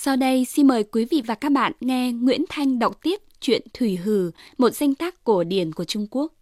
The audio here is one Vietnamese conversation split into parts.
Sau đây xin mời quý vị và các bạn nghe Nguyễn Thanh đọc tiếp truyện Thủy Hử, một danh tác cổ điển của Trung Quốc.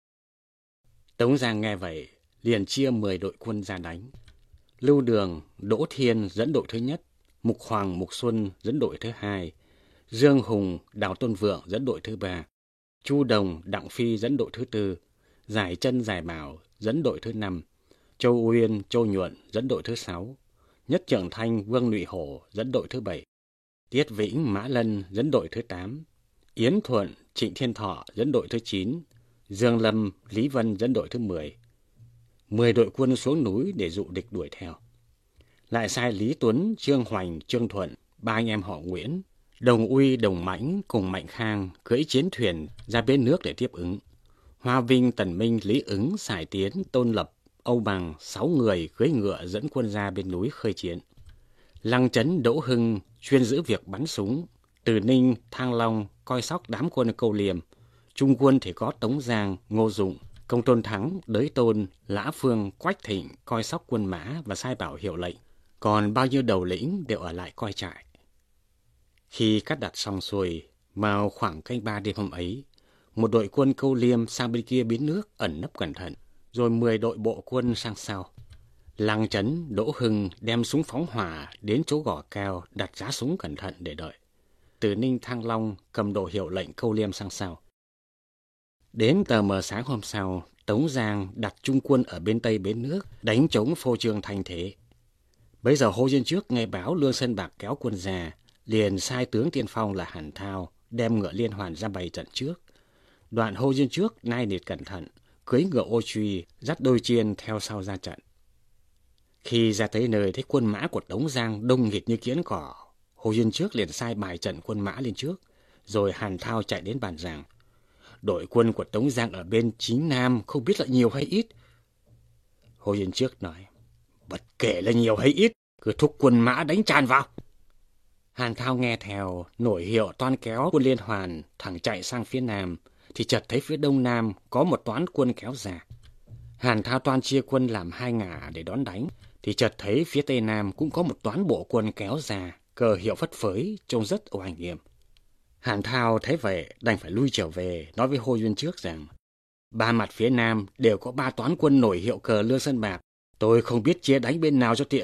Tống Giang nghe vậy, liền chia 10 đội quân ra đánh. Lưu Đường, Đỗ Thiên dẫn đội thứ nhất, Mục Hoàng, Mục Xuân dẫn đội thứ hai, Dương Hùng, Đào Tôn Vượng dẫn đội thứ ba, Chu Đồng, Đặng Phi dẫn đội thứ tư, Giải Chân, Giải Bảo dẫn đội thứ năm, Châu Uyên, Châu Nhuận dẫn đội thứ sáu, Nhất Trưởng Thanh, Vương Nhụy Hổ dẫn đội thứ bảy, Tiết Vĩnh, Mã Lân dẫn đội thứ 8, Yến Thuận, Trịnh Thiên Thọ dẫn đội thứ 9, Dương Lâm, Lý Vân dẫn đội thứ 10. 10 đội quân xuống núi để dụ địch đuổi theo. Lại sai Lý Tuấn, Trương Hoành, Trương Thuận, 3 anh em họ Nguyễn, Đồng Uy, Đồng Mãnh cùng Mạnh Khang cưỡi chiến thuyền ra bến nước để tiếp ứng. Hoa Vinh, Tần Minh, Lý Ứng, Sải Tiến, Tôn Lập, Âu Bằng 6 người cưỡi ngựa dẫn quân ra bên núi khơi chiến. Lăng Chấn, Đỗ Hưng chuyên giữ việc bắn súng. Từ Ninh, Thang Long coi sóc đám quân Câu Liêm. Trung quân thì có Tống Giang, Ngô Dụng, Công Tôn Thắng, Đới Tôn, Lã Phương, Quách Thịnh coi sóc quân mã và sai bảo hiệu lệnh. Còn bao nhiêu đầu lĩnh đều ở lại coi trại. Khi cắt đặt xong xuôi, vào khoảng canh 3 đêm hôm ấy, một đội quân Câu Liêm sang bên kia bến nước ẩn nấp cẩn thận, rồi 10 đội bộ quân sang sau. Lăng Chấn, Đỗ Hưng đem súng phóng hỏa đến chỗ gò cao, đặt giá súng cẩn thận để đợi. Từ Ninh, Thăng Long cầm đồ hiệu lệnh Câu Liêm sang sau. Đến tờ mờ sáng hôm sau, Tống Giang đặt trung quân ở bên tây bến nước, đánh chống phô trương thanh thế. Bấy giờ Hồ Diên Trước nghe báo Lương Sơn Bạc kéo quân ra, liền sai tướng tiên phong là Hàn Thao đem ngựa liên hoàn ra bày trận trước. Đoạn Hồ Diên Trước nai nịt cẩn thận, cưỡi ngựa ô truy, dắt đôi chiên theo sau ra trận. Khi ra tới nơi thấy quân mã của Tống Giang đông nghịt như kiến cỏ, Hồ Diên Trước liền sai bài trận quân mã lên trước, rồi Hàn Thao chạy đến bàn rằng: đội quân của Tống Giang ở bên chính nam không biết là nhiều hay ít. Hồ Diên Trước nói: bất kể là nhiều hay ít, cứ thúc quân mã đánh tràn vào. Hàn Thao nghe theo, nổi hiệu toan kéo quân liên hoàn thẳng chạy sang phía nam, thì chợt thấy phía đông nam có một toán quân kéo ra. Hàn Thao toan chia quân làm 2 ngả để đón đánh, thì chợt thấy phía tây nam cũng có một toán bộ quân kéo ra, cờ hiệu phất phới, trông rất oai nghiêm. Hàn Thao thấy vậy đành phải lui trở về, nói với Hồ Diên Trước rằng: 3 mặt phía nam đều có 3 toán quân nổi hiệu cờ Lương Sơn Bạc, tôi không biết chia đánh bên nào cho tiện.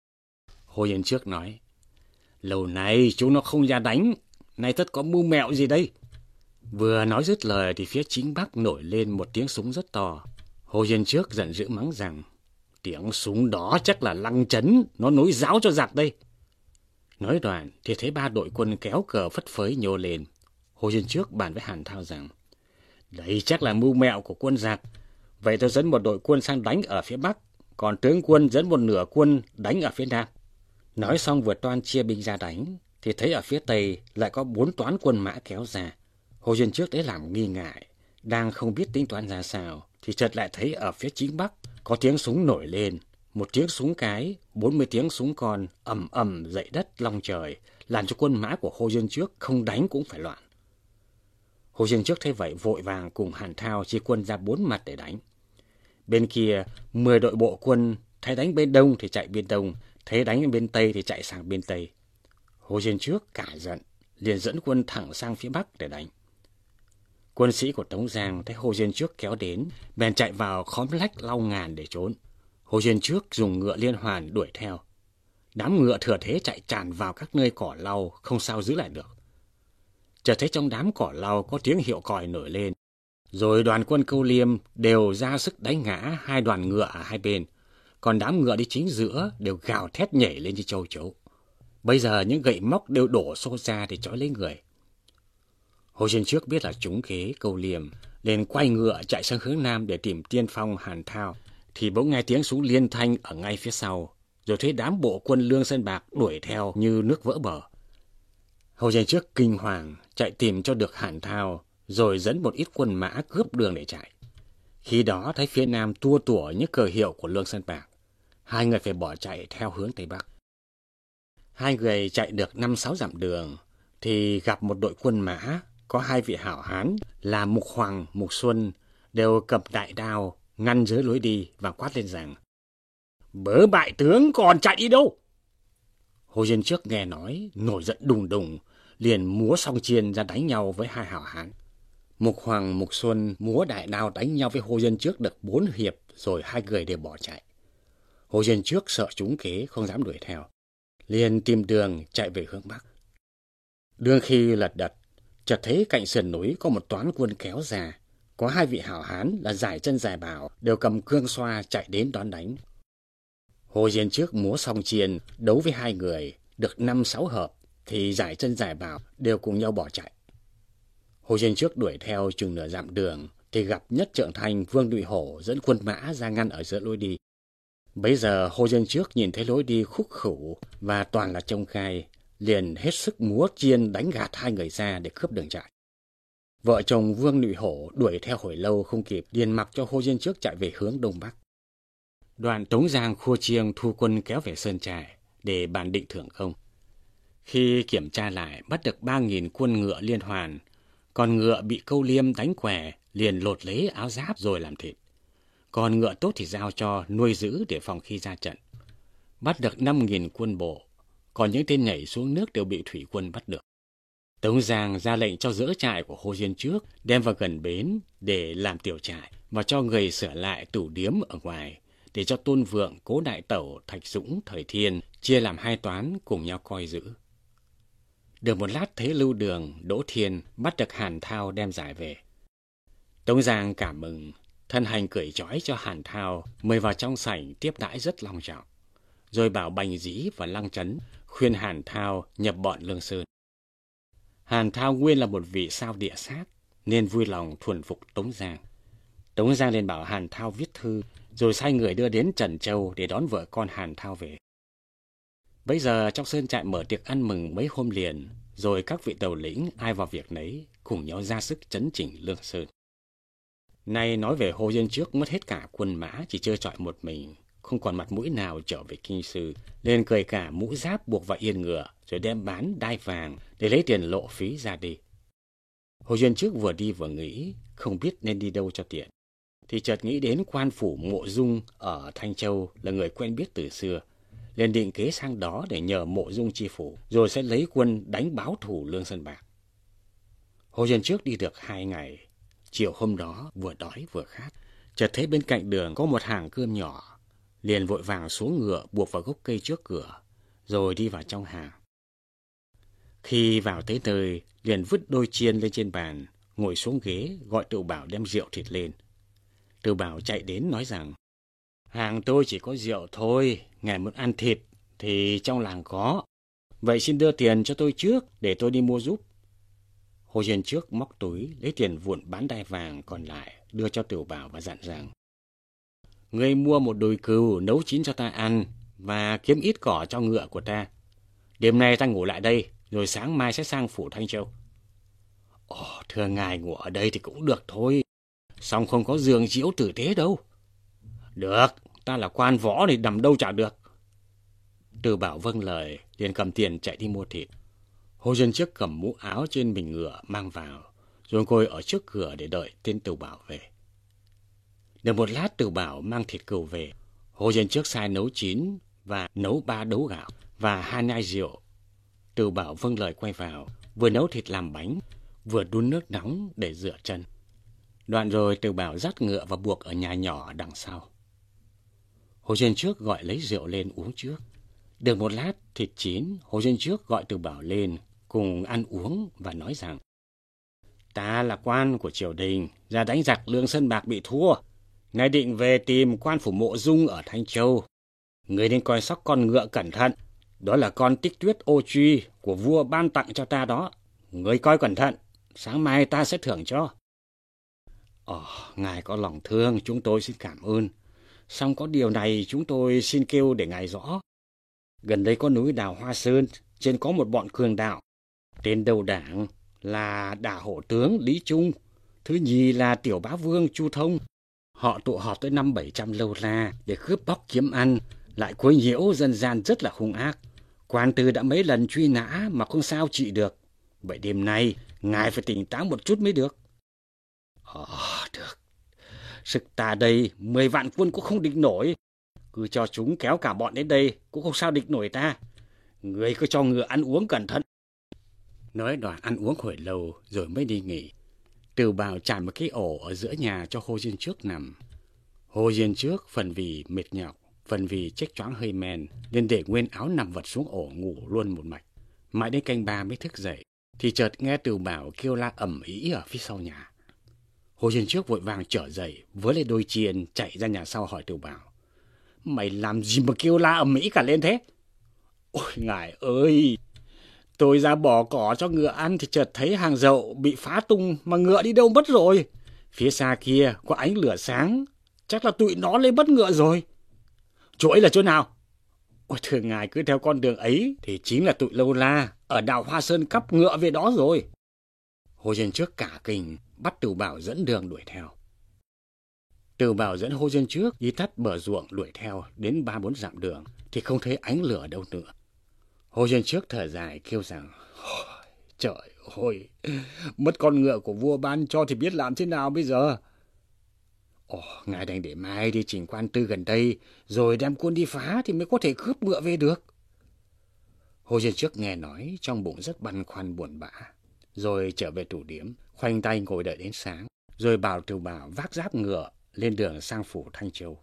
Hồ Diên Trước nói: lâu nay chúng nó không ra đánh, nay tất có mưu mẹo gì đây? Vừa nói dứt lời thì phía chính bắc nổi lên một tiếng súng rất to. Hồ Diên Trước giận dữ mắng rằng: tiếng súng đó chắc là Lăng Chấn, nó nối giáo cho giặc đây. Nói đoạn thì thấy 3 đội quân kéo cờ phất phới nhô lên. Hồ Diên Trước bàn với Hàn Thao rằng: đây chắc là mưu mẹo của quân giặc. Vậy tôi dẫn một đội quân sang đánh ở phía bắc, còn tướng quân dẫn một nửa quân đánh ở phía nam. Nói xong vừa toan chia binh ra đánh, thì thấy ở phía tây lại có 4 toán quân mã kéo ra. Hồ Diên Trước đấy làm nghi ngại, đang không biết tính toán ra sao, thì chợt lại thấy ở phía chính bắc có tiếng súng nổi lên. Một tiếng súng cái, 40 tiếng súng con ầm ầm dậy đất long trời, làm cho quân mã của Hồ Diên Trước không đánh cũng phải loạn. Hồ Diên Trước thấy vậy vội vàng cùng Hàn Thao chia quân ra 4 mặt để đánh. Bên kia 10 đội bộ quân thấy đánh bên đông thì chạy bên đông, thấy đánh bên tây thì chạy sang bên tây. Hồ Diên Trước cả giận, liền dẫn quân thẳng sang phía bắc để đánh. Quân sĩ của Tống Giang thấy Hồ Diên Trước kéo đến, bèn chạy vào khóm lách lau ngàn để trốn. Hồ Diên Trước dùng ngựa liên hoàn đuổi theo. Đám ngựa thừa thế chạy tràn vào các nơi cỏ lau, không sao giữ lại được. Chợt thấy trong đám cỏ lau có tiếng hiệu còi nổi lên, rồi đoàn quân Câu Liêm đều ra sức đánh ngã 2 đoàn ngựa ở hai bên, còn đám ngựa đi chính giữa đều gào thét nhảy lên như châu chấu. Bây giờ những gậy móc đều đổ xô ra để trói lấy người. Hồ Diên Trước biết là trúng kế Câu Liêm, liền quay ngựa chạy sang hướng nam để tìm tiên phong Hàn Thao, thì bỗng nghe tiếng súng liên thanh ở ngay phía sau, rồi thấy đám bộ quân Lương Sơn Bạc đuổi theo như nước vỡ bờ. Hồ Diên Trước kinh hoàng chạy tìm cho được Hàn Thao, rồi dẫn một ít quân mã cướp đường để chạy. Khi đó thấy phía nam tua tủa những cờ hiệu của Lương Sơn Bạc, 2 người phải bỏ chạy theo hướng tây bắc. 2 người chạy được 5-6 dặm đường thì gặp một đội quân mã, có 2 vị hảo hán là Mục Hoàng, Mục Xuân đều cầm đại đao ngăn dưới lối đi và quát lên rằng: bớ bại tướng còn chạy đi đâu? Hồ Diên Trước nghe nói, nổi giận đùng đùng, liền múa song chiên ra đánh nhau với hai hảo hán. Mục Hoàng, Mục Xuân múa đại đao đánh nhau với Hồ Diên Trước được 4 hiệp, rồi hai người đều bỏ chạy. Hồ Diên Trước sợ trúng kế, không dám đuổi theo, liền tìm đường chạy về hướng Bắc. Đương khi lật đật, chợt thấy cạnh sườn núi có một toán quân kéo ra, có 2 vị hảo hán là Giải Chân Giải Bảo đều cầm cương xoa chạy đến đón đánh. Hồ Diên Trước múa song chiên đấu với 2 người được 5-6 hợp thì Giải Chân Giải Bảo đều cùng nhau bỏ chạy. Hồ Diên Trước đuổi theo chừng nửa dặm đường thì gặp Nhất Trượng Thành Vương Đụy Hổ dẫn quân mã ra ngăn ở giữa lối đi. Bấy giờ Hồ Diên Trước nhìn thấy lối đi khúc khửu và toàn là trông gai, liền hết sức múa chiên đánh gạt 2 người ra để cướp đường chạy. Vợ chồng Vương Đụy Hổ đuổi theo hồi lâu không kịp, liền mặc cho Hồ Diên Trước chạy về hướng đông bắc. Đoàn Tống Giang khua chiêng thu quân kéo về Sơn Trại để bàn định thưởng công. Khi kiểm tra lại, bắt được 3.000 quân ngựa liên hoàn, còn ngựa bị câu liêm đánh què liền lột lấy áo giáp rồi làm thịt. Còn ngựa tốt thì giao cho nuôi giữ để phòng khi ra trận. Bắt được 5.000 quân bộ, còn những tên nhảy xuống nước đều bị thủy quân bắt được. Tống Giang ra lệnh cho dỡ trại của Hồ Diên Trước đem vào gần bến để làm tiểu trại và cho người sửa lại tủ điếm ở ngoài để cho Tôn Vượng, Cố Đại Tẩu, Thạch Dũng, Thời Thiên chia làm 2 toán cùng nhau coi giữ. Được một lát thấy Lưu Đường, Đỗ Thiên bắt được Hàn Thao đem giải về. Tống Giang cảm mừng, thân hành cởi trói cho Hàn Thao, mời vào trong sảnh tiếp đãi rất long trọng, rồi bảo Bành Dĩ và Lăng Trấn khuyên Hàn Thao nhập bọn Lương Sơn. Hàn Thao nguyên là một vị sao địa sát nên vui lòng thuần phục Tống Giang. Tống Giang liền bảo Hàn Thao viết thư, rồi sai người đưa đến Trần Châu để đón vợ con Hàn Thao về. Bấy giờ trong Sơn Trại mở tiệc ăn mừng mấy hôm liền, rồi các vị đầu lĩnh ai vào việc nấy cùng nhau ra sức chấn chỉnh Lương Sơn. Nay nói về Hồ Diên Trước mất hết cả quân mã, chỉ trơ trọi một mình, không còn mặt mũi nào trở về kinh sư, nên cởi cả mũ giáp buộc vào yên ngựa, rồi đem bán đai vàng để lấy tiền lộ phí ra đi. Hồ Diên Trước vừa đi vừa nghĩ, không biết nên đi đâu cho tiện, thì chợt nghĩ đến quan phủ Mộ Dung ở Thanh Châu là người quen biết từ xưa, liền định kế sang đó để nhờ Mộ Dung chi phủ, rồi sẽ lấy quân đánh báo thù Lương Sơn Bạc. Hồ Diên Trước đi được 2 ngày, chiều hôm đó vừa đói vừa khát, chợt thấy bên cạnh đường có một hàng cơm nhỏ, liền vội vàng xuống ngựa buộc vào gốc cây trước cửa, rồi đi vào trong hàng. Khi vào tới nơi, liền vứt đôi chiên lên trên bàn, ngồi xuống ghế gọi Tựu Bảo đem rượu thịt lên. Tựu Bảo chạy đến nói rằng: "Hàng tôi chỉ có rượu thôi, ngài muốn ăn thịt thì trong làng có. Vậy xin đưa tiền cho tôi trước để tôi đi mua giúp." Hồ Diên Trước móc túi lấy tiền vụn bán đai vàng còn lại đưa cho Tựu Bảo và dặn rằng: "Ngươi mua một đùi cừu nấu chín cho ta ăn và kiếm ít cỏ cho ngựa của ta. Đêm nay ta ngủ lại đây, rồi sáng mai sẽ sang phủ Thanh Châu." "Ồ, thưa ngài ngủ ở đây thì cũng được thôi, song không có giường chiếu tử tế đâu." "Được, ta là quan võ thì nằm đâu chả được." Tựu Bảo vâng lời, liền cầm tiền chạy đi mua thịt. Hồ Diên Trước cầm mũ áo trên mình ngựa mang vào, rồi ngồi ở trước cửa để đợi tên Tựu Bảo về. Được một lát Tựu Bảo mang thịt cừu về, Hồ Diên Trước sai nấu chín và nấu 3 đấu gạo và 2 nhai rượu. Tựu Bảo vâng lời quay vào, vừa nấu thịt làm bánh, vừa đun nước nóng để rửa chân. Đoạn rồi Tựu Bảo dắt ngựa và buộc ở nhà nhỏ đằng sau. Hồ Diên Trước gọi lấy rượu lên uống trước. Được một lát thịt chín, Hồ Diên Trước gọi Tựu Bảo lên cùng ăn uống và nói rằng: "Ta là quan của triều đình, ra đánh giặc Lương Sơn Bạc bị thua. Ngài định về tìm quan phủ Mộ Dung ở Thanh Châu. Người nên coi sóc con ngựa cẩn thận. Đó là con Tích Tuyết Ô Truy của vua ban tặng cho ta đó. Người coi cẩn thận, sáng mai ta sẽ thưởng cho." Ngài có lòng thương, chúng tôi xin cảm ơn. Song có điều này chúng tôi xin kêu để ngài rõ. Gần đây có núi Đào Hoa Sơn, trên có một bọn cường đạo. Tên đầu đảng là Đả Hổ Tướng Lý Trung, thứ nhì là Tiểu Bá Vương Chu Thông. Họ tụ họp tới 500-700 lâu la để cướp bóc kiếm ăn, lại quấy nhiễu dân gian rất là hung ác. Quan tư đã mấy lần truy nã mà không sao trị được. Vậy đêm nay ngài phải tỉnh táo một chút mới được. Được. Sức ta đây 10 vạn quân cũng không địch nổi. Cứ cho chúng kéo cả bọn đến đây cũng không sao địch nổi ta. Người cứ cho ngựa ăn uống cẩn thận. Nói đoạn ăn uống hồi lâu rồi mới đi nghỉ. Tửu Bảo trải một cái ổ ở giữa nhà cho Hồ Diên Trước nằm. Hồ Diên Trước phần vì mệt nhọc, phần vì chếch choáng hơi men, nên để nguyên áo nằm vật xuống ổ ngủ luôn một mạch. Mãi đến canh 3 mới thức dậy, thì chợt nghe Tửu Bảo kêu la ầm ĩ ở phía sau nhà. Hồ Diên Trước vội vàng trở dậy, với lấy đôi chiên chạy ra nhà sau hỏi Tửu Bảo: Mày làm gì mà kêu la ầm ĩ cả lên thế? Ôi ngài ơi! Tôi ra bỏ cỏ cho ngựa ăn thì chợt thấy hàng dậu bị phá tung mà ngựa đi đâu mất rồi. Phía xa kia có ánh lửa sáng, chắc là tụi nó lên bắt ngựa rồi. Chỗ ấy là chỗ nào? Ôi thưa ngài, cứ theo con đường ấy thì chính là tụi Lâu La ở đảo Hoa Sơn cắp ngựa về đó rồi. Hồ Diên Trước cả kinh bắt Tửu Bảo dẫn đường đuổi theo. Tửu Bảo dẫn Hồ Diên Trước đi tắt bờ ruộng đuổi theo đến 3-4 dặm đường thì không thấy ánh lửa đâu nữa. Hồ Diên Trước thở dài kêu rằng: Trời ơi, mất con ngựa của vua ban cho thì biết làm thế nào bây giờ? Ngài đành để mai đi chỉnh quan tư gần đây, rồi đem quân đi phá thì mới có thể cướp ngựa về được. Hồ Diên Trước nghe nói trong bụng rất băn khoăn buồn bã, rồi trở về tủ điếm, khoanh tay ngồi đợi đến sáng, rồi bảo Tửu Bảo vác giáp ngựa lên đường sang phủ Thanh Châu.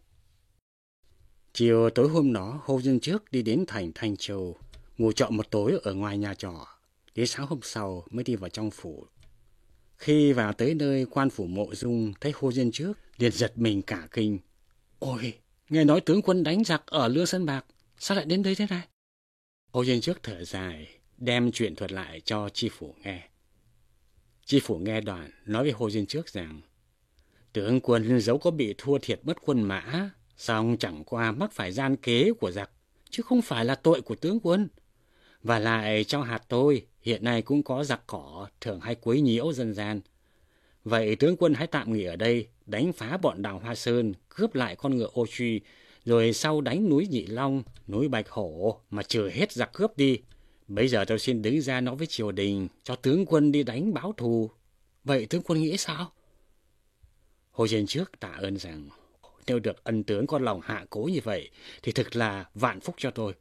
Chiều tối hôm đó, Hồ Diên Trước đi đến thành Thanh Châu, ngủ trọ một tối ở ngoài nhà trọ. Đến sáng hôm sau mới đi vào trong phủ. Khi vào tới nơi quan phủ Mộ Dung thấy Hồ Diên Trước liền giật mình cả kinh. Ôi, nghe nói tướng quân đánh giặc ở Lương Sơn Bạc, sao lại đến đây thế này? Hồ Diên Trước thở dài, đem chuyện thuật lại cho tri phủ nghe. Tri phủ nghe đoạn nói với Hồ Diên Trước rằng: Tướng quân dẫu có bị thua thiệt mất quân mã, song chẳng qua mắc phải gian kế của giặc, chứ không phải là tội của tướng quân. Và lại trong hạt tôi hiện nay cũng có giặc cỏ thường hay quấy nhiễu dân gian. Vậy tướng quân hãy tạm nghỉ ở đây, đánh phá bọn đào Hoa Sơn, cướp lại con ngựa Ô Truy, rồi sau đánh núi Nhị Long, núi Bạch Hổ mà trừ hết giặc cướp đi. Bây giờ tôi xin đứng ra nói với triều đình cho tướng quân đi đánh báo thù. Vậy tướng quân nghĩ sao? Hồ Diên Trước tạ ơn rằng: Nếu được ân tướng có lòng hạ cố như vậy thì thực là vạn phúc cho tôi.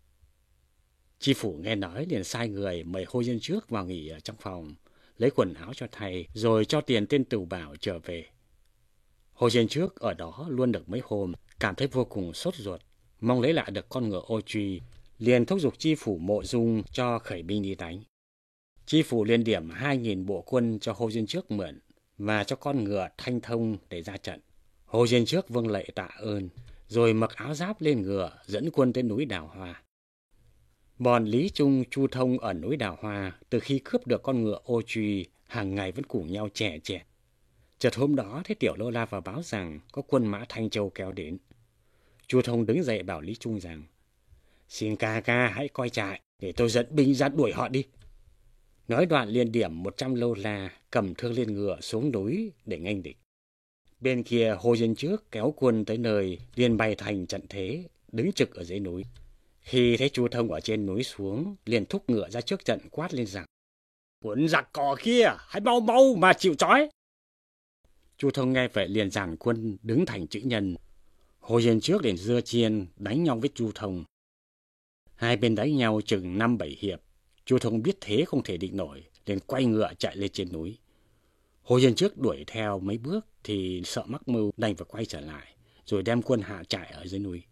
Tri phủ nghe nói liền sai người mời Hồ Diên Trước vào nghỉ ở trong phòng, lấy quần áo cho thay, rồi cho tiền tên Tửu Bảo trở về. Hồ Diên Trước ở đó luôn được mấy hôm, cảm thấy vô cùng sốt ruột, mong lấy lại được con ngựa Ô Truy, liền thúc giục tri phủ Mộ Dung cho khởi binh đi đánh. Tri phủ liền điểm 2.000 bộ quân cho Hồ Diên Trước mượn và cho con ngựa Thanh Thông để ra trận. Hồ Diên Trước vâng lạy tạ ơn, rồi mặc áo giáp lên ngựa dẫn quân tới núi Đào Hoa. Bọn Lý Trung, Chu Thông ở núi Đào Hoa từ khi cướp được con ngựa Ô Truy hàng ngày vẫn cùng nhau chè chẹt. Chợt hôm đó thấy Tiểu Lâu La vào báo rằng có quân mã Thanh Châu kéo đến. Chu Thông đứng dậy bảo Lý Trung rằng: Xin ca ca hãy coi trại để tôi dẫn binh ra đuổi họ đi. Nói đoạn liền điểm 100 Lâu La cầm thương lên ngựa xuống núi để nghênh địch. Bên kia Hồ Diên Trước kéo quân tới nơi liền bày thành trận thế, đứng trực ở dưới núi. Khi thấy Chu Thông ở trên núi xuống, liền thúc ngựa ra trước trận quát lên rằng: Quân giặc cỏ kia, hãy mau mau mà chịu trói. Chu Thông nghe vậy liền dàn quân đứng thành chữ nhân. Hồ Diên Trước liền giơ chiên đánh nhau với Chu Thông. Hai bên đánh nhau chừng 5-7 hiệp. Chu Thông biết thế không thể địch nổi, liền quay ngựa chạy lên trên núi. Hồ Diên Trước đuổi theo mấy bước thì sợ mắc mưu, đành phải quay trở lại, rồi đem quân hạ trại ở dưới núi.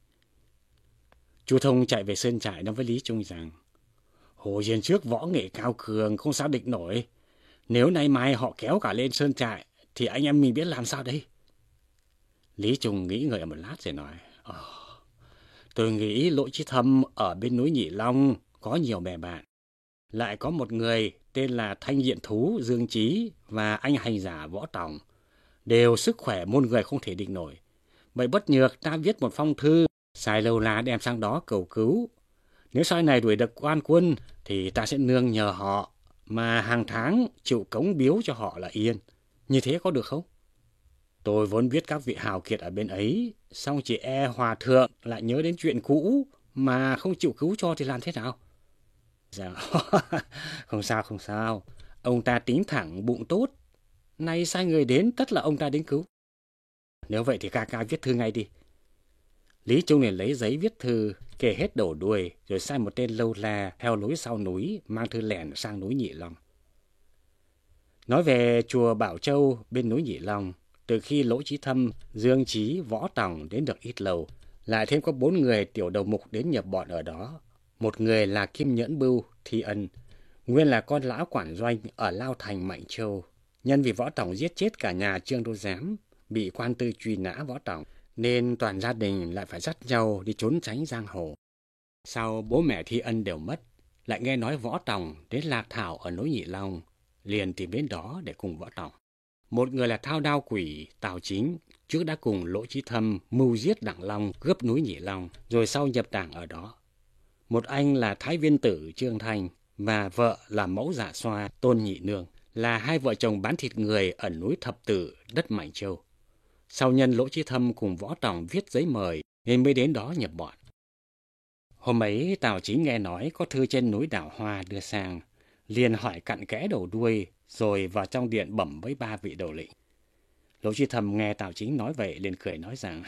Chu Thông chạy về sơn trại nói với Lý Trung rằng: Hồ Diên Trước võ nghệ cao cường, không sao địch nổi. Nếu nay mai họ kéo cả lên sơn trại thì anh em mình biết làm sao đây? Lý Trung nghĩ ngợi một lát rồi nói: Tôi nghĩ Lỗ Chí Thâm ở bên núi Nhị Long có nhiều bè bạn. Lại có một người tên là Thanh Diện Thú Dương Chí và anh hành giả Võ Tòng, đều sức khỏe môn người không thể địch nổi. Vậy bất nhược ta viết một phong thư, sai Lâu La đem sang đó cầu cứu. Nếu sau này đuổi được quan quân thì ta sẽ nương nhờ họ, mà hàng tháng chịu cống biếu cho họ là yên. Như thế có được không? Tôi vốn biết các vị hào kiệt ở bên ấy, song chỉ e hòa thượng lại nhớ đến chuyện cũ mà không chịu cứu cho thì làm thế nào? Dạ, không sao. Ông ta tính thẳng bụng tốt. Nay sai người đến tất là ông ta đến cứu. Nếu vậy thì ca ca viết thư ngay đi. Lý Trung liền lấy giấy viết thư kể hết đầu đuôi, rồi sai một tên lâu la theo lối sau núi mang thư lẻn sang núi Nhị Long. Nói về chùa Bảo Châu bên núi Nhị Long, từ khi Lỗ Chí Thâm, Dương Chí, Võ Tòng đến được ít lâu, lại thêm có 4 người tiểu đầu mục đến nhập bọn ở đó. Một người là Kim Nhẫn Bưu, Thi Ân, nguyên là con lão quản doanh ở Lao Thành, Mạnh Châu. Nhân vì Võ Tòng giết chết cả nhà Trương Đô Giám, bị quan tư truy nã Võ Tòng, nên toàn gia đình lại phải dắt nhau đi trốn tránh giang hồ. Sau bố mẹ Thi Ân đều mất, lại nghe nói Võ Tòng đến Lạc Thảo ở núi Nhị Long, liền tìm đến đó để cùng Võ Tòng. Một người là Thao Đao Quỷ Tào Chính, trước đã cùng Lỗ Chí Thâm mưu giết Đặng Long cướp núi Nhị Long, rồi sau nhập đảng ở đó. Một anh là Thái Viên Tử Trương Thanh và vợ là Mẫu Dạ Xoa Tôn Nhị Nương, là hai vợ chồng bán thịt người ở núi Thập Tử, đất Mạnh Châu. Sau nhân Lỗ Chí Thâm cùng Võ Tòng viết giấy mời nên mới đến đó nhập bọn. Hôm ấy Tào Chính nghe nói có thư trên núi Đảo Hoa đưa sang, liền hỏi cặn kẽ đầu đuôi, rồi vào trong điện bẩm với 3 vị đầu lĩnh. Lỗ Chí Thâm nghe Tào Chính nói vậy liền cười nói rằng: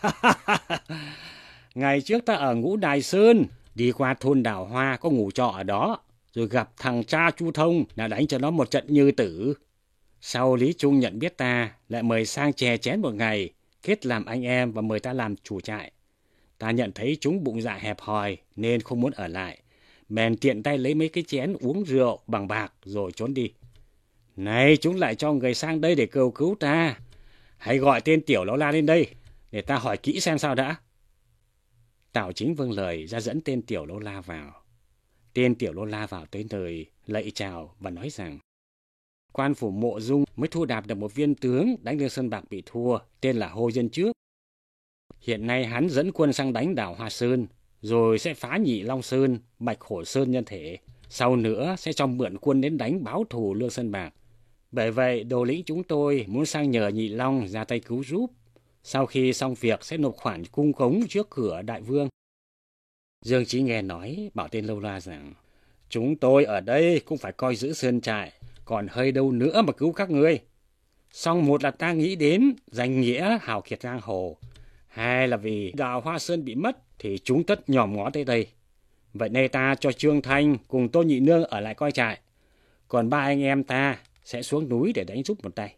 Ngày trước ta ở Ngũ Đài Sơn, đi qua thôn Đảo Hoa có ngủ trọ ở đó, rồi gặp thằng cha Chu Thông đã đánh cho nó một trận như tử. Sau Lý Trung nhận biết ta, lại mời sang chè chén một ngày, kết làm anh em và mời ta làm chủ trại. Ta nhận thấy chúng bụng dạ hẹp hòi nên không muốn ở lại, bèn tiện tay lấy mấy cái chén uống rượu bằng bạc rồi trốn đi. Này, chúng lại cho người sang đây để cầu cứu ta. Hãy gọi tên tiểu lão la lên đây, để ta hỏi kỹ xem sao đã. Tào Chính vâng lời ra dẫn tên tiểu lão la vào. Tên tiểu lão la vào tới nơi, lạy chào và nói rằng: Quan phủ Mộ Dung mới thu đạp được một viên tướng đánh Lương Sơn Bạc bị thua, tên là Hồ Dân Trước. Hiện nay hắn dẫn quân sang đánh đảo Hoa Sơn, rồi sẽ phá Nhị Long Sơn, Bạch Hổ Sơn nhân thể. Sau nữa sẽ cho mượn quân đến đánh báo thù Lương Sơn Bạc. Bởi vậy, đầu lĩnh chúng tôi muốn sang nhờ Nhị Long ra tay cứu giúp. Sau khi xong việc sẽ nộp khoản cung cống trước cửa đại vương. Dương Chí nghe nói, bảo tên lâu la rằng: Chúng tôi ở đây cũng phải coi giữ sơn trại, còn hơi đâu nữa mà cứu các ngươi. Song một là ta nghĩ đến danh nghĩa hào kiệt giang hồ, hai là vì đảo Hoa Sơn bị mất thì chúng tất nhòm ngó tới đây. Vậy nay ta cho Trương Thanh cùng Tôn Nhị Nương ở lại coi trại, còn 3 anh em ta sẽ xuống núi để đánh giúp một tay.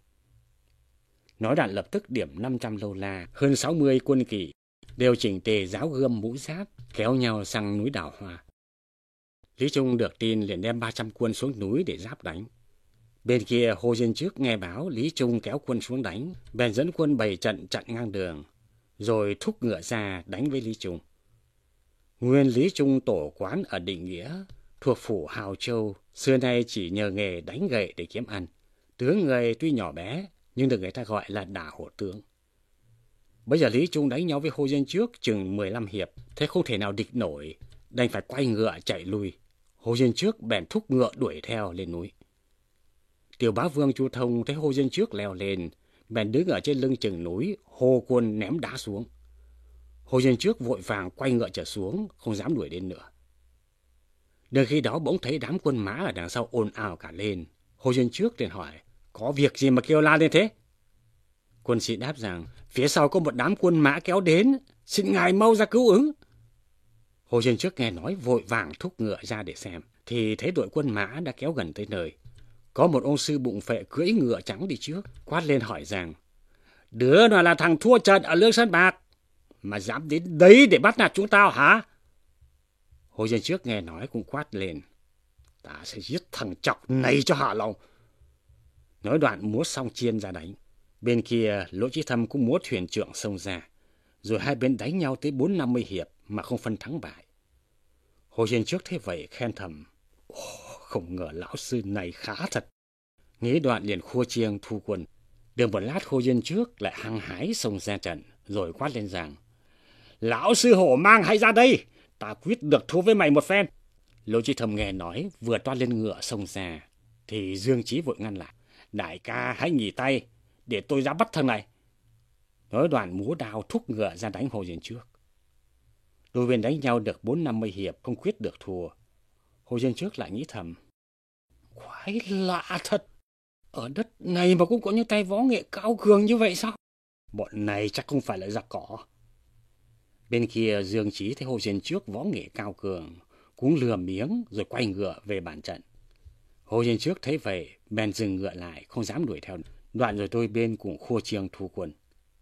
Nói đoạn lập tức điểm 500 lâu la, hơn 60 quân kỵ, đều chỉnh tề giáo gươm mũ giáp, kéo nhau sang núi Đảo Hoa. Lý Trung được tin liền đem 300 quân xuống núi để giáp đánh. Bên kia Hồ Dân Trước nghe báo Lý Trung kéo quân xuống đánh, bèn dẫn quân bày trận chặn ngang đường, rồi thúc ngựa ra đánh với Lý Trung. Nguyên Lý Trung tổ quán ở Định Nghĩa, thuộc phủ Hào Châu, xưa nay chỉ nhờ nghề đánh gậy để kiếm ăn. Tướng người tuy nhỏ bé, nhưng được người ta gọi là Đả Hổ Tướng. Bây giờ Lý Trung đánh nhau với Hồ Dân Trước chừng 15 hiệp, thế không thể nào địch nổi, đành phải quay ngựa chạy lui. Hồ Dân Trước bèn thúc ngựa đuổi theo lên núi. Tiểu bá vương Chu Thông thấy Hồ Dân Trước leo lên, bèn đứng ở trên lưng chừng núi, hô quân ném đá xuống. Hồ Dân Trước vội vàng quay ngựa trở xuống, không dám đuổi đến nữa. Đến khi đó bỗng thấy đám quân mã ở đằng sau ồn ào cả lên. Hồ Dân Trước liền hỏi: Có việc gì mà kêu la lên thế? Quân sĩ đáp rằng: Phía sau có một đám quân mã kéo đến, xin ngài mau ra cứu ứng. Hồ Dân Trước nghe nói vội vàng thúc ngựa ra để xem, thì thấy đội quân mã đã kéo gần tới nơi. Có một ông sư bụng phệ cưỡi ngựa trắng đi trước, quát lên hỏi rằng: Đứa nào là thằng thua trận ở Lương Sơn Bạc mà dám đến đấy để bắt nạt chúng tao hả? Hồ Dân Trước nghe nói cũng quát lên: Ta sẽ giết thằng chọc này cho hạ lòng. Nói đoạn múa song chiên ra đánh. Bên kia Lỗ Chí Thâm cũng múa thuyền trượng xông ra, rồi hai bên đánh nhau tới 40-50 hiệp mà không phân thắng bại. Hồ Dân Trước thế vậy khen thầm: Không ngờ lão sư này khá thật. Nghĩ đoạn liền khua chiêng thu quân. Được một lát Hồ Dân Trước lại hăng hái xông ra trận, rồi quát lên rằng: Lão sư hổ mang hãy ra đây, ta quyết được thua với mày một phen. Lỗ Chí Thâm nghe nói vừa toan lên ngựa xông ra, thì Dương Chí vội ngăn lại: Đại ca hãy nghỉ tay, để tôi ra bắt thằng này. Nói đoạn múa đao thúc ngựa ra đánh Hồ Dân Trước. Đôi bên đánh nhau được 40-50 hiệp không quyết được thua. Hồ Dân Trước lại nghĩ thầm: Quái lạ thật, ở đất này mà cũng có những tay võ nghệ cao cường như vậy sao? Bọn này chắc không phải là giặc cỏ. Bên kia Dương Chí thấy Hồ Diên Trước võ nghệ cao cường, cũng lừa miếng rồi quay ngựa về bàn trận. Hồ Diên Trước thấy vậy, bèn dừng ngựa lại, không dám đuổi theo. Đoạn rồi đôi bên cũng khua chiêng thu quân.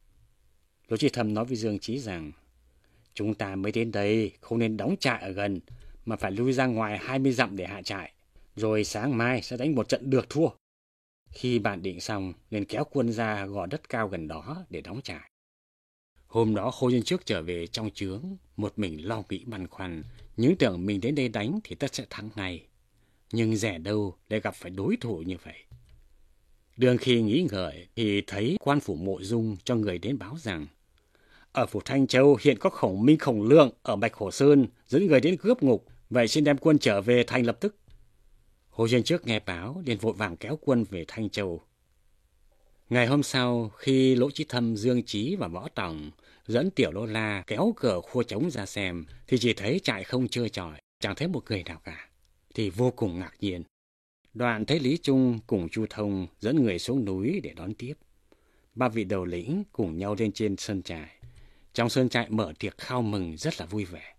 Lỗ Chi Thâm nói với Dương Chí rằng, chúng ta mới đến đây, không nên đóng trại ở gần, mà phải lui ra ngoài 20 dặm để hạ trại. Rồi sáng mai sẽ đánh một trận được thua. Khi bàn định xong, liền kéo quân ra gò đất cao gần đó để đóng trại. Hôm đó Hồ Diên Trước trở về trong trướng, một mình lo nghĩ băn khoăn, những tưởng mình đến đây đánh thì tất sẽ thắng ngay. Nhưng dè đâu lại gặp phải đối thủ như vậy. Đường khi nghĩ ngợi thì thấy quan phủ Mộ Dung cho người đến báo rằng, ở phủ Thanh Châu hiện có Khổng Minh Khổng Lượng ở Bạch Hổ Sơn dẫn người đến cướp ngục, vậy xin đem quân trở về thành lập tức. Hồ Diên Trước nghe báo liền vội vàng kéo quân về Thanh Châu. Ngày hôm sau, khi Lỗ Chí Thâm, Dương Chí và Võ Tòng dẫn Tiểu Lô La kéo cờ khua trống ra xem, thì chỉ thấy trại không trơ trọi, chẳng thấy một người nào cả, thì vô cùng ngạc nhiên. Đoạn thấy Lý Trung cùng Chu Thông dẫn người xuống núi để đón tiếp. Ba vị đầu lĩnh cùng nhau lên trên sơn trại. Trong sơn trại mở tiệc khao mừng rất là vui vẻ.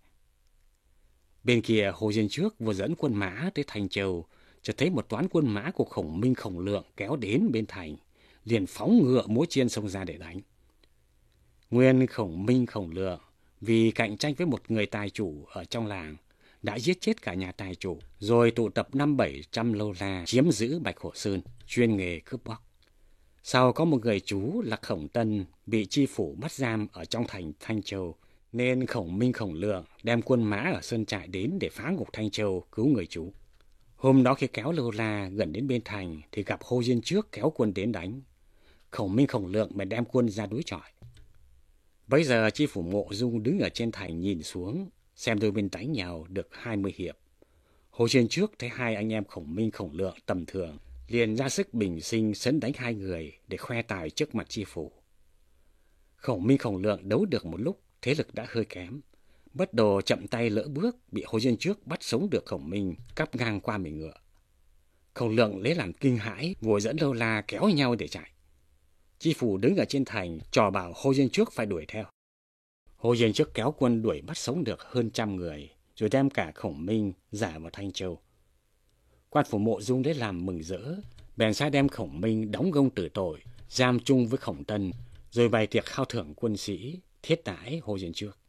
Bên kia Hồ Diên Trước vừa dẫn quân mã tới Thanh Châu, chợt thấy một toán quân mã của Khổng Minh Khổng Lượng kéo đến bên thành, liền phóng ngựa múa chiên xông ra để đánh. Nguyên Khổng Minh Khổng Lượng vì cạnh tranh với một người tài chủ ở trong làng đã giết chết cả nhà tài chủ, rồi tụ tập 500-700 Lô La chiếm giữ Bạch Hổ Sơn, chuyên nghề cướp bóc. Sau có một người chú là Khổng Tân bị chi phủ bắt giam ở trong thành Thanh Châu, nên Khổng Minh Khổng Lượng đem quân mã ở sơn trại đến để phá ngục Thanh Châu cứu người chú. Hôm đó khi kéo Lô La gần đến bên thành thì gặp Hồ Diên Trước kéo quân đến đánh. Khổng Minh Khổng Lượng mới đem quân ra đối chọi. Bây giờ chi phủ Mộ Dung đứng ở trên thành nhìn xuống, xem đôi bên đánh nhau được 20 hiệp. Hồ Diên Trước thấy hai anh em Khổng Minh Khổng Lượng tầm thường, liền ra sức bình sinh sấn đánh hai người để khoe tài trước mặt chi phủ. Khổng Minh Khổng Lượng đấu được một lúc, thế lực đã hơi kém. Bất đồ chậm tay lỡ bước, bị Hồ Diên Trước bắt sống được Khổng Minh, cắp ngang qua mình ngựa. Khổng Lượng lấy làm kinh hãi, vội dẫn Lô La kéo nhau để chạy. Chi phủ đứng ở trên thành, trò bảo Hồ Diên Trước phải đuổi theo. Hồ Diên Trước kéo quân đuổi bắt sống được hơn 100 người, rồi đem cả Khổng Minh giải vào Thanh Châu. Quan phủ Mộ Dung đến làm mừng rỡ, bèn sai đem Khổng Minh đóng gông tử tội, giam chung với Khổng Tân, rồi bày tiệc khao thưởng quân sĩ, thiết đãi Hồ Diên Trước.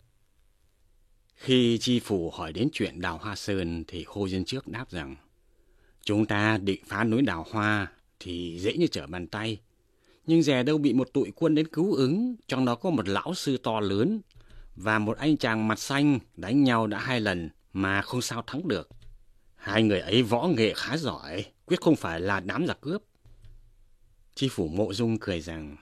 Khi chi phủ hỏi đến chuyện Đào Hoa Sơn thì Hồ Diên Trước đáp rằng, chúng ta định phá núi Đào Hoa thì dễ như trở bàn tay, nhưng dè đâu bị một tụi quân đến cứu ứng, trong đó có một lão sư to lớn và một anh chàng mặt xanh đánh nhau đã 2 lần mà không sao thắng được. Hai người ấy võ nghệ khá giỏi, quyết không phải là đám giặc cướp. Chi phủ Mộ Dung cười rằng,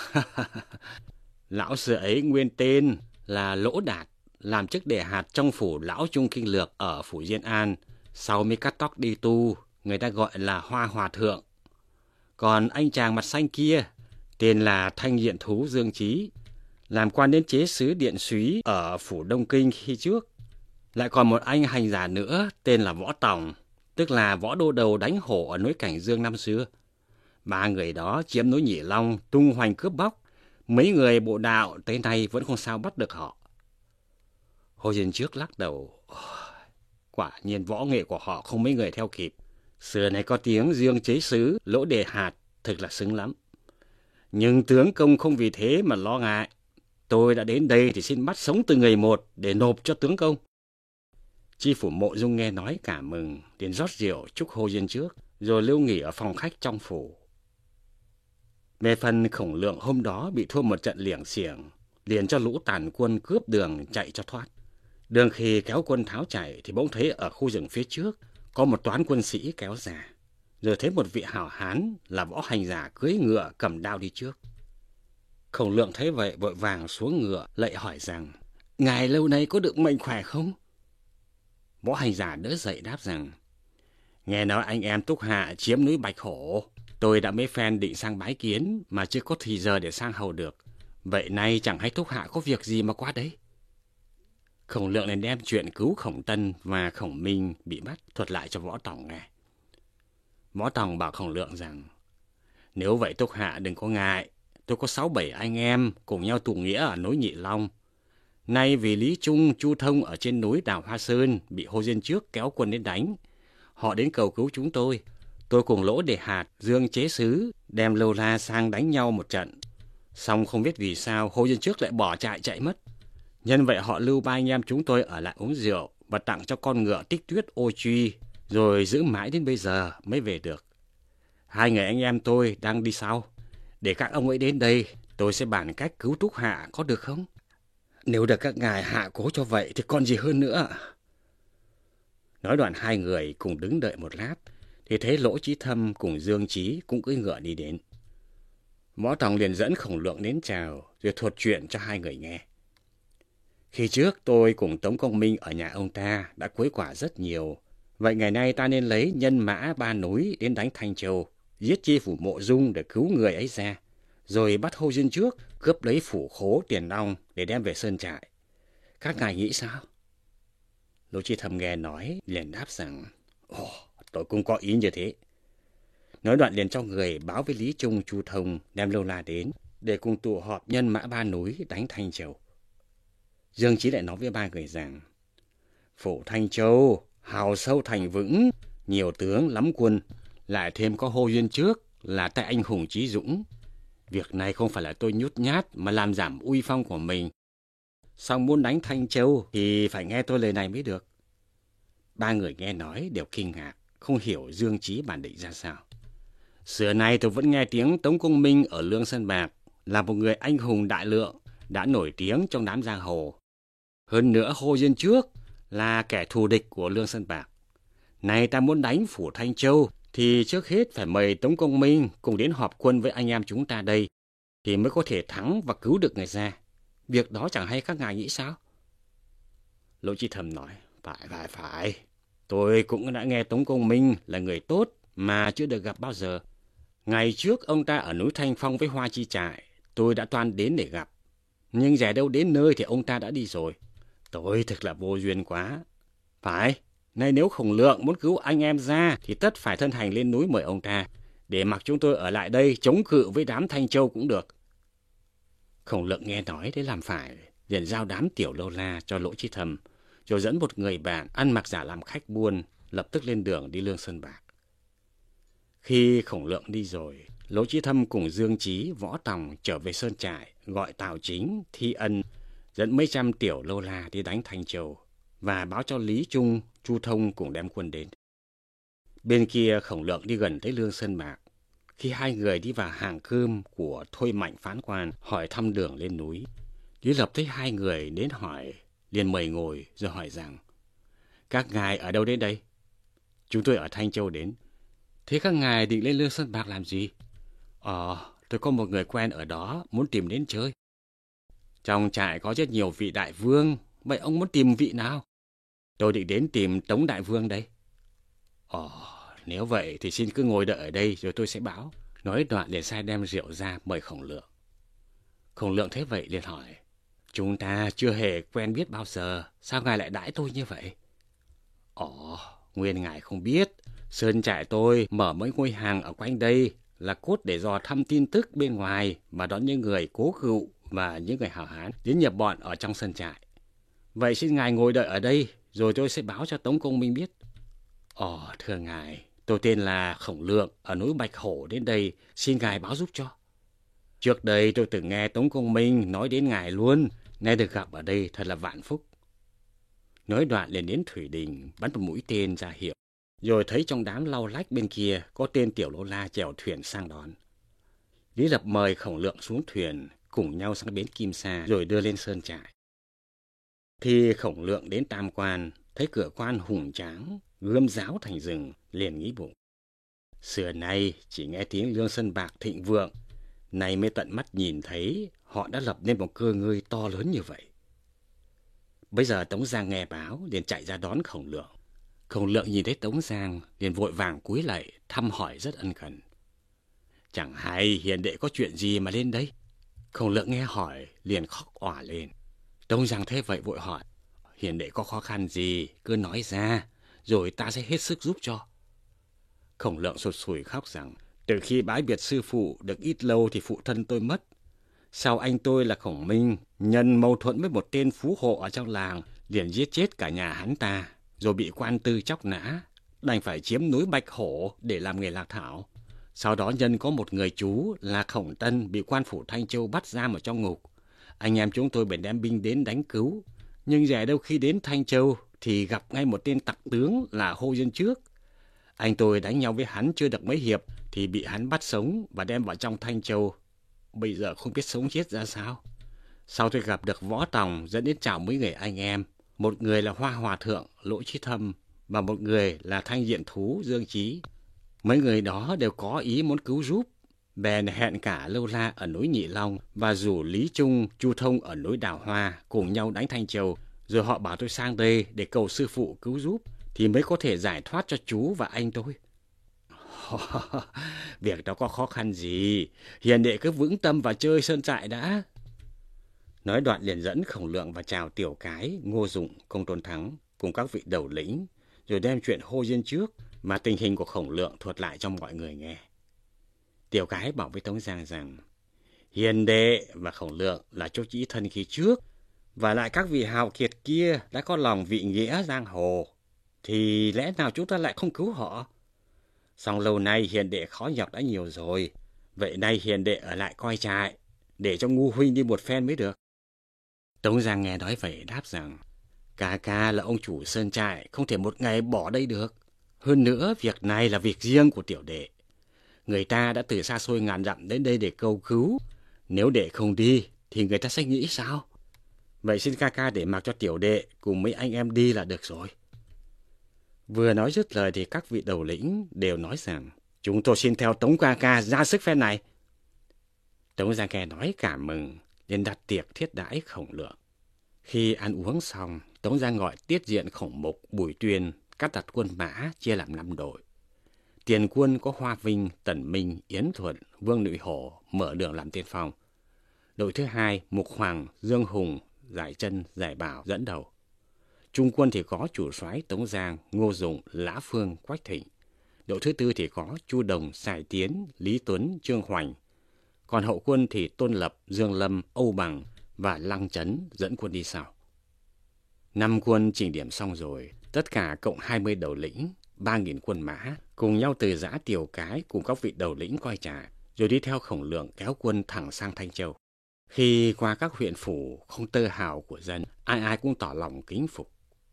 lão sư ấy nguyên tên là Lỗ Đạt, làm chức đệ hạt trong phủ Lão Trung Kinh Lược ở phủ Diên An, sau mới cắt tóc đi tu, người ta gọi là Hoa Hòa Thượng. Còn anh chàng mặt xanh kia, tên là Thanh Diện Thú Dương Chí, làm quan đến chế sứ Điện Súy ở phủ Đông Kinh khi trước. Lại còn một anh hành giả nữa, tên là Võ Tòng, tức là võ đô đầu đánh hổ ở núi Cảnh Dương năm xưa. 3 người đó chiếm núi Nhị Long, tung hoành cướp bóc. Mấy người bộ đạo tới nay vẫn không sao bắt được họ. Hồ Diên Trước lắc đầu, quả nhiên võ nghệ của họ không mấy người theo kịp. Xưa này có tiếng Dương chế sứ, Lỗ Đề Hạt, thực là xứng lắm. Nhưng tướng công không vì thế mà lo ngại. Tôi đã đến đây thì xin bắt sống từng người một để nộp cho tướng công. Chi phủ Mộ Dung nghe nói cả mừng, liền rót rượu chúc Hồ Diên Trước, rồi lưu nghỉ ở phòng khách trong phủ. Về phần Khổng Lượng hôm đó bị thua một trận liệng xiềng, liền cho lũ tàn quân cướp đường chạy cho thoát. Đường khi kéo quân tháo chạy thì bỗng thấy ở khu rừng phía trước có một toán quân sĩ kéo ra, rồi thấy một vị hảo hán là võ hành giả cưỡi ngựa cầm đao đi trước. Khổng Lượng thấy vậy vội vàng xuống ngựa lạy hỏi rằng, ngài lâu nay có được mạnh khỏe không? Võ hành giả đỡ dậy đáp rằng, nghe nói anh em Túc Hạ chiếm núi Bạch Hổ, tôi đã mấy phen định sang bái kiến mà chưa có thì giờ để sang hầu được. Vậy nay chẳng hay Túc Hạ có việc gì mà qua đấy? Khổng Lượng liền đem chuyện cứu Khổng Tân và Khổng Minh bị bắt thuật lại cho Võ Tòng nghe. Võ Tòng bảo Khổng Lượng rằng, nếu vậy Túc Hạ đừng có ngại, tôi có 6-7 anh em cùng nhau tụ nghĩa ở núi Nhị Long. Nay vì Lý Trung, Chu Thông ở trên núi Đào Hoa Sơn bị Hồ Diên Trước kéo quân đến đánh. Họ đến cầu cứu chúng tôi. Tôi cùng Lỗ Đề Hạt, Dương Chế Sứ đem Lâu La sang đánh nhau một trận. Xong không biết vì sao Hồ Diên Trước lại bỏ chạy mất. Nhân vậy họ lưu ba anh em chúng tôi ở lại uống rượu và tặng cho con ngựa Tích Tuyết Ô Truy, rồi giữ mãi đến bây giờ mới về được. Hai người anh em tôi đang đi sau. Để các ông ấy đến đây, tôi sẽ bàn cách cứu Trúc Hạ, có được không? Nếu được các ngài hạ cố cho vậy thì còn gì hơn nữa. Nói đoạn hai người cùng đứng đợi một lát, thì thấy Lỗ Chí Thâm cùng Dương Chí cũng cưỡi ngựa đi đến. Võ Tòng liền dẫn Khổng Lượng đến chào, rồi thuật chuyện cho hai người nghe. Khi trước tôi cùng Tống Công Minh ở nhà ông ta đã quấy quả rất nhiều. Vậy ngày nay ta nên lấy nhân mã Ba Núi đến đánh Thanh Châu, giết chi phủ Mộ Dung để cứu người ấy ra, rồi bắt Hồ Diên Trước cướp lấy phủ khố Tiền Long để đem về sơn trại. Các ngài nghĩ sao? Lỗ Chí Thâm nghe nói liền đáp rằng, tôi cũng có ý như thế. Nói đoạn liền cho người báo với Lý Trung, Chu Thông đem Lâu La đến để cùng tụ họp nhân mã Ba Núi đánh Thanh Châu. Dương Chí lại nói với ba người rằng, phủ Thanh Châu hào sâu thành vững, nhiều tướng lắm quân, lại thêm có Hồ Diên Trước là tay anh hùng chí dũng. Việc này không phải là tôi nhút nhát mà làm giảm uy phong của mình. Song muốn đánh Thanh Châu thì phải nghe tôi lời này mới được. Ba người nghe nói đều kinh ngạc, không hiểu Dương Chí bản định ra sao. Xưa nay tôi vẫn nghe tiếng Tống Công Minh ở Lương Sơn Bạc là một người anh hùng đại lượng, đã nổi tiếng trong đám giang hồ. Hơn nữa Hồ Diên Trước là kẻ thù địch của Lương Sơn Bạc. Này ta muốn đánh phủ Thanh Châu thì trước hết phải mời Tống Công Minh cùng đến họp quân với anh em chúng ta đây, thì mới có thể thắng và cứu được người ra. Việc đó chẳng hay các ngài nghĩ sao? Lỗ Chí Thâm nói, phải. Tôi cũng đã nghe Tống Công Minh là người tốt mà chưa được gặp bao giờ. Ngày trước ông ta ở núi Thanh Phong với Hoa Chi Trại, tôi đã toan đến để gặp. Nhưng dè đâu đến nơi thì ông ta đã đi rồi. Tôi thật là vô duyên quá. Phải, nay nếu Khổng Lượng muốn cứu anh em ra thì tất phải thân hành lên núi mời ông ta, để mặc chúng tôi ở lại đây chống cự với đám Thanh Châu cũng được. Khổng Lượng nghe nói thế làm phải, liền giao đám tiểu Lâu La cho Lỗ Chí Thâm, rồi dẫn một người bạn ăn mặc giả làm khách buôn, lập tức lên đường đi Lương Sơn Bạc. Khi Khổng Lượng đi rồi, Lỗ Chí Thâm cùng Dương Chí, Võ Tòng trở về sơn trại, gọi Tào Chính, Thi Ân, dẫn mấy trăm tiểu Lâu La đi đánh Thanh Châu, và báo cho Lý Trung, Chu Thông cùng đem quân đến. Bên kia Khổng Lượng đi gần tới Lương Sơn Bạc. Khi hai người đi vào hàng cơm của Thôi Mạnh phán quan hỏi thăm đường lên núi, Lý Lập thấy hai người đến hỏi, liền mời ngồi rồi hỏi rằng, các ngài ở đâu đến đây? Chúng tôi ở Thanh Châu đến. Thế các ngài định lên Lương Sơn Bạc làm gì? Tôi có một người quen ở đó muốn tìm đến chơi. Trong trại có rất nhiều vị đại vương, vậy ông muốn tìm vị nào? Tôi định đến tìm Tống đại vương đây. Nếu vậy thì xin cứ ngồi đợi ở đây rồi tôi sẽ báo. Nói đoạn liền sai đem rượu ra mời Khổng Lượng. Khổng Lượng thấy vậy liền hỏi, chúng ta chưa hề quen biết bao giờ, sao ngài lại đãi tôi như vậy? Nguyên ngài không biết, sơn trại tôi mở mấy ngôi hàng ở quanh đây là cốt để dò thăm tin tức bên ngoài và đón những người cố cựu và những người hảo hán đến nhập bọn ở trong sân trại. Vậy xin ngài ngồi đợi ở đây rồi tôi sẽ báo cho Tống Công Minh biết. Thưa ngài, tôi tên là Khổng Lượng ở núi Bạch Hổ đến đây, xin ngài báo giúp cho. Trước đây tôi từng nghe Tống Công Minh nói đến ngài luôn, nay được gặp ở đây thật là vạn phúc. Nói đoạn liền đến thủy đình bắn một mũi tên ra hiệu, rồi thấy trong đám lau lách bên kia có tên tiểu Lâu La chèo thuyền sang đón. Lý Lập mời Khổng Lượng xuống thuyền, cùng nhau sang bến Kim Sa rồi đưa lên sơn trại. Thì Khổng Lượng đến Tam Quan, thấy cửa quan hùng tráng, gươm giáo thành rừng, liền nghĩ bụng. Xưa nay chỉ nghe tiếng Lương Sơn Bạc thịnh vượng, nay mới tận mắt nhìn thấy họ đã lập nên một cơ ngơi to lớn như vậy. Bây giờ Tống Giang nghe báo liền chạy ra đón Khổng Lượng. Khổng Lượng nhìn thấy Tống Giang liền vội vàng cúi lạy thăm hỏi rất ân cần. Chẳng hay hiền đệ có chuyện gì mà lên đây? Khổng Lượng nghe hỏi liền khóc òa lên. Tống Giang thấy vậy vội hỏi, hiền đệ có khó khăn gì cứ nói ra, rồi ta sẽ hết sức giúp cho. Khổng Lượng sụt sùi khóc rằng, từ khi bái biệt sư phụ được ít lâu thì phụ thân tôi mất. Sau anh tôi là Khổng Minh, nhân mâu thuẫn với một tên phú hộ ở trong làng, liền giết chết cả nhà hắn ta, rồi bị quan tư chóc nã, đành phải chiếm núi Bạch Hổ để làm nghề lạc thảo. Sau đó nhân có một người chú là Khổng Tân bị quan phủ Thanh Châu bắt giam ở trong ngục. Anh em chúng tôi bèn đem binh đến đánh cứu, nhưng rẻ đâu khi đến Thanh Châu thì gặp ngay một tên tặc tướng là Hồ Dân Trước. Anh tôi đánh nhau với hắn chưa được mấy hiệp thì bị hắn bắt sống và đem vào trong Thanh Châu. Bây giờ không biết sống chết ra sao. Sau tôi gặp được Võ Tòng dẫn đến chào mấy người anh em. Một người là Hoa Hòa Thượng Lỗ Chí Thâm và một người là Thanh Diện Thú Dương Chí. Mấy người đó đều có ý muốn cứu giúp. Bèn hẹn cả Lâu La ở núi Nhị Long và rủ Lý Trung, Chu Thông ở núi Đào Hoa cùng nhau đánh Thanh Châu. Rồi họ bảo tôi sang đây để cầu sư phụ cứu giúp thì mới có thể giải thoát cho chú và anh tôi. Việc đó có khó khăn gì, hiền đệ cứ vững tâm và chơi sơn trại đã. Nói đoạn liền dẫn Khổng Lượng và chào Tiểu Cái, Ngô Dụng, Công Tôn Thắng cùng các vị đầu lĩnh, rồi đem chuyện Hồ Diên Trước mà tình hình của Khổng Lượng thuật lại cho mọi người nghe. Tiểu Cái bảo với Tống Giang rằng hiền đệ và Khổng Lượng là chỗ chỉ thân khi trước, và lại các vị hào kiệt kia đã có lòng vị nghĩa giang hồ, thì lẽ nào chúng ta lại không cứu họ? Song lâu nay hiền đệ khó nhọc đã nhiều rồi, vậy nay hiền đệ ở lại coi trại, để cho Ngu huynh đi một phen mới được. Tống Giang nghe nói vậy đáp rằng ca là ông chủ sơn trại, không thể một ngày bỏ đây được. Hơn nữa việc này là việc riêng của tiểu đệ. Người ta đã từ xa xôi ngàn dặm đến đây để cầu cứu, nếu đệ không đi thì người ta sẽ nghĩ sao? Vậy xin ca để mặc cho tiểu đệ cùng mấy anh em đi là được rồi. Vừa nói dứt lời thì các vị đầu lĩnh đều nói rằng chúng tôi xin theo Tống ca ra sức phen này. Tống Giang nghe nói cảm mừng, liền đặt tiệc thiết đãi Khổng Lượng. Khi ăn uống xong, Tống Giang gọi tiết diện Khổng Mục, Bùi Tuyên cắt đặt quân mã chia làm 5 đội. Tiền quân có Hoa Vinh, Tần Minh, Yến Thuận, Vương Nụy Hổ mở đường làm tiên phong. Đội thứ 2 Mục Hoàng, Dương Hùng, Giải Chân, Giải Bảo dẫn đầu. Trung quân thì có chủ soái Tống Giang, Ngô Dụng, Lã Phương, Quách Thịnh. Đội thứ 4 thì có Chu Đồng, Sài Tiến, Lý Tuấn, Trương Hoành. Còn hậu quân thì Tôn Lập, Dương Lâm, Âu Bằng và Lăng Chấn dẫn quân đi sau. 5 quân chỉnh điểm xong rồi, tất cả cộng 20 đầu lĩnh, 3.000 quân mã, cùng nhau từ giã Tiểu Cái cùng các vị đầu lĩnh coi trại, rồi đi theo Khổng Lượng kéo quân thẳng sang Thanh Châu. Khi qua các huyện phủ không tơ hào của dân, ai ai cũng tỏ lòng kính phục.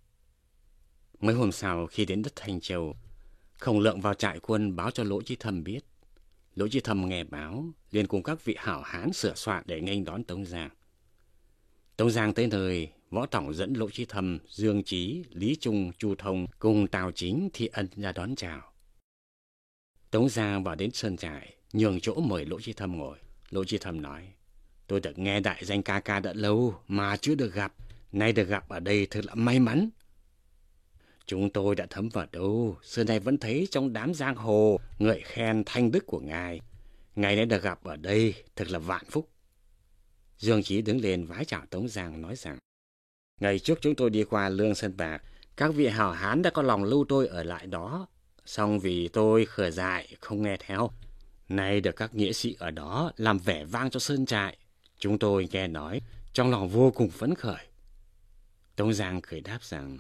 Mấy hôm sau khi đến đất Thanh Châu, Khổng Lượng vào trại quân báo cho Lỗ Chí Thâm biết. Lỗ Chí Thâm nghe báo, liền cùng các vị hảo hán sửa soạn để nghênh đón Tống Giang. Tống Giang tới nơi, Võ Tòng dẫn Lỗ Chí Thâm, Dương Chí, Lý Trung, Chu Thông cùng Tào Chính, Thị Ân ra đón chào. Tống Giang vào đến sơn trại, nhường chỗ mời Lỗ Chí Thâm ngồi. Lỗ Chí Thâm nói: tôi được nghe đại danh ca đã lâu mà chưa được gặp, nay được gặp ở đây thật là may mắn. Chúng tôi đã thấm vào đâu, xưa nay vẫn thấy trong đám giang hồ ngợi khen thanh đức của ngài. Ngày nay được gặp ở đây thật là vạn phúc. Dương Chí đứng lên vái chào Tống Giang nói rằng: ngày trước chúng tôi đi qua Lương Sơn Bạc, các vị hảo hán đã có lòng lưu tôi ở lại đó. Song vì tôi khờ dại không nghe theo, nay được các nghĩa sĩ ở đó làm vẻ vang cho sơn trại, chúng tôi nghe nói trong lòng vô cùng phấn khởi. Tống Giang cười đáp rằng: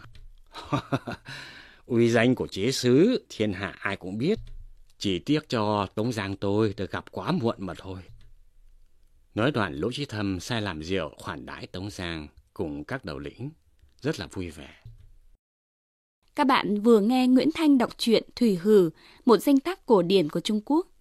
uy danh của chế sứ thiên hạ ai cũng biết, chỉ tiếc cho Tống Giang tôi được gặp quá muộn mà thôi. Nói đoạn Lỗ Chí Thâm sai làm rượu khoản đãi Tống Giang cùng các đầu lĩnh, rất là vui vẻ. Các bạn vừa nghe Nguyễn Thanh đọc truyện Thủy Hử, một danh tác cổ điển của Trung Quốc.